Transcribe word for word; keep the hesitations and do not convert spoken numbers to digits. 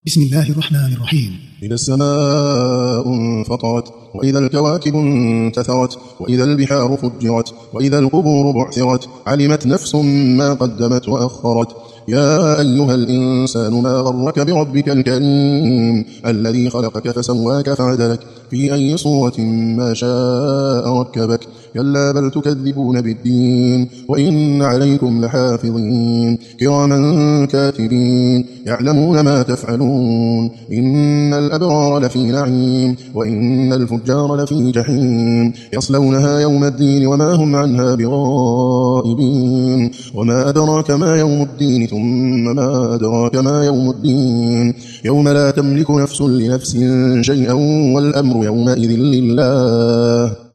بسم الله الرحمن الرحيم. إذا السماء انفطرت وإذا الكواكب انتثرت وإذا البحار فجرت وإذا القبور بعثرت علمت نفس ما قدمت وأخرت. يا أيها الإنسان ما غرك بربك الكريم الذي خلقك فسواك فعدلك في أي صورة ما شاء ركبك. كلا بل تكذبون بالدين وإن عليكم لحافظين كراما كاتبين يعلمون ما تفعلون. إن الأبرار لفي نعيم وإن الفجار لفي جحيم يصلونها يوم الدين وما هم عنها بغائبين. وما أدراك ما يوم الدين ثم ما أدراك ما يوم الدين يوم لا تملك نفس لنفس شيئا والأمر يومئذ لله.